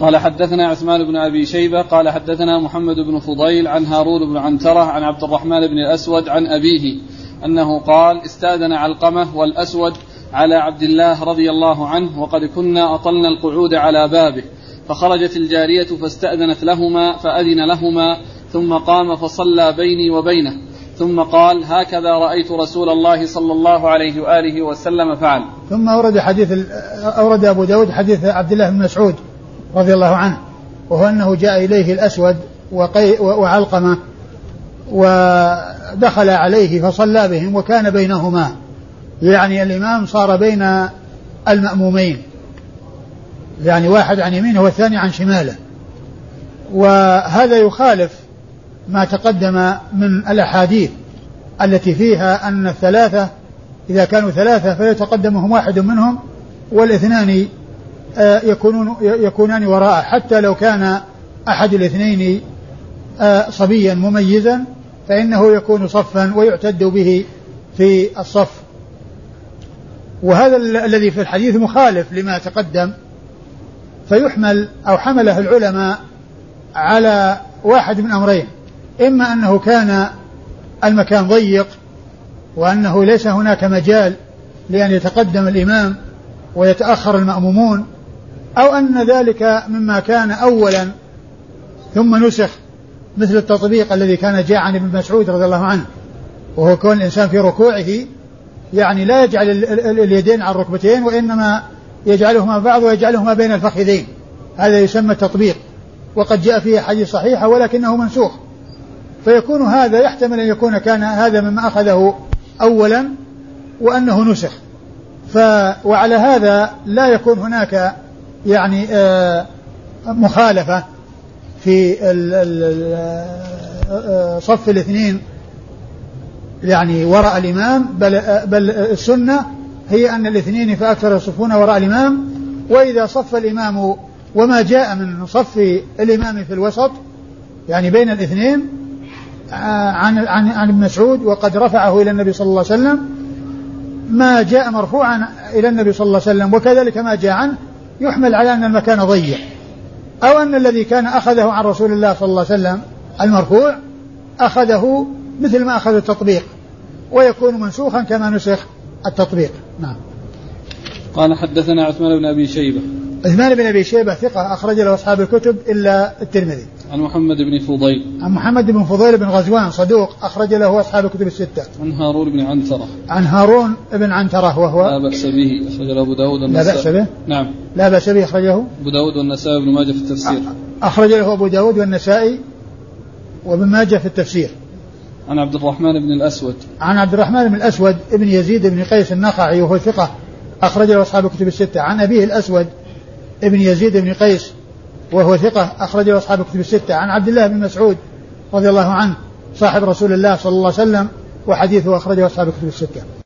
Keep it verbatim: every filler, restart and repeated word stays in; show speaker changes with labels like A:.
A: قال حدثنا عثمان بن أبي شيبة قال حدثنا محمد بن فضيل عن هارون بن عنترة عن عبد الرحمن بن الأسود عن أبيه أنه قال استأذن علقمة والأسود على عبد الله رضي الله عنه وقد كنا أطلنا القعود على بابه، فخرجت الجارية فاستأذنت لهما فأذن لهما ثم قام فصلى بيني وبينه، ثم قال هكذا رأيت رسول الله صلى الله عليه وآله وسلم فعل.
B: ثم أورد حديث أورد أبو داود حديث عبد الله بن مسعود رضي الله عنه، وهو أنه جاء إليه الأسود وعلقمة ودخل عليه فصلى بهم وكان بينهما، يعني الإمام صار بين المأمومين، يعني واحد عن يمينه والثاني عن شماله، وهذا يخالف ما تقدم من الأحاديث التي فيها أن الثلاثة إذا كانوا ثلاثة فيتقدمهم واحد منهم والاثنان يكونون يكونان وراءه، حتى لو كان أحد الاثنين صبيا مميزا فإنه يكون صفا ويعتد به في الصف. وهذا الذي في الحديث مخالف لما تقدم، فيحمل أو حمله العلماء على واحد من أمرين: إما أنه كان المكان ضيق وأنه ليس هناك مجال لأن يتقدم الإمام ويتأخر المأمومون، أو أن ذلك مما كان أولا ثم نسخ، مثل التطبيق الذي كان جاء عن ابن مسعود رضي الله عنه، وهو كون الإنسان في ركوعه يعني لا يجعل اليدين على الركبتين وإنما يجعلهما بعض ويجعلهما بين الفخذين، هذا يسمى التطبيق، وقد جاء فيه حديث صحيحة ولكنه منسوخ، فيكون هذا يحتمل أن يكون كان هذا مما أخذه أولا وأنه نسخ. ف وعلى هذا لا يكون هناك يعني آه مخالفة في صف الاثنين يعني وراء الإمام، بل, بل السنة هي أن الاثنين فأكثر يصفون وراء الإمام، وإذا صف الإمام وما جاء من صف الإمام في الوسط يعني بين الاثنين عن, عن, عن ابن مسعود وقد رفعه إلى النبي صلى الله عليه وسلم، ما جاء مرفوعا إلى النبي صلى الله عليه وسلم وكذلك ما جاء عنه يحمل على أن المكان ضيق، أو أن الذي كان أخذه عن رسول الله صلى الله عليه وسلم المرفوع أخذه مثل ما أخذ التطبيق ويكون منسوخا كما نسخ التطبيق. نعم.
A: قال حدثنا عثمان بن أبي شيبة.
B: عثمان بن أبي شيبة ثقة أخرج له أصحاب الكتب إلا الترمذي.
A: عن محمد بن فضيل.
B: عن محمد بن فضيل بن غزوان صدوق أخرج له أصحاب الكتب الستة.
A: عن هارون بن عنترة.
B: عن هارون بن عنترة وهو
A: لا بأس به أخرج له أبو داود
B: والنسائي. لا بأس به.
A: نعم.
B: لا بأس به أخرجه
A: أبو داود والنسائي وابن ماجه في التفسير.
B: أخرج له أبو داود والنسائي وابن ماجه في التفسير.
A: عن عبد الرحمن بن الأسود.
B: عن عبد الرحمن بن الأسود ابن يزيد بن قيس النخعي وهو ثقة أخرج له أصحاب الكتب الستة. عن أبيه الأسود ابن يزيد بن قيس وهو ثقة أخرج له أصحاب الكتب الستة. عن عبد الله بن مسعود رضي الله عنه صاحب رسول الله صلى الله عليه وسلم وحديثه أخرجه أصحاب الكتب الستة.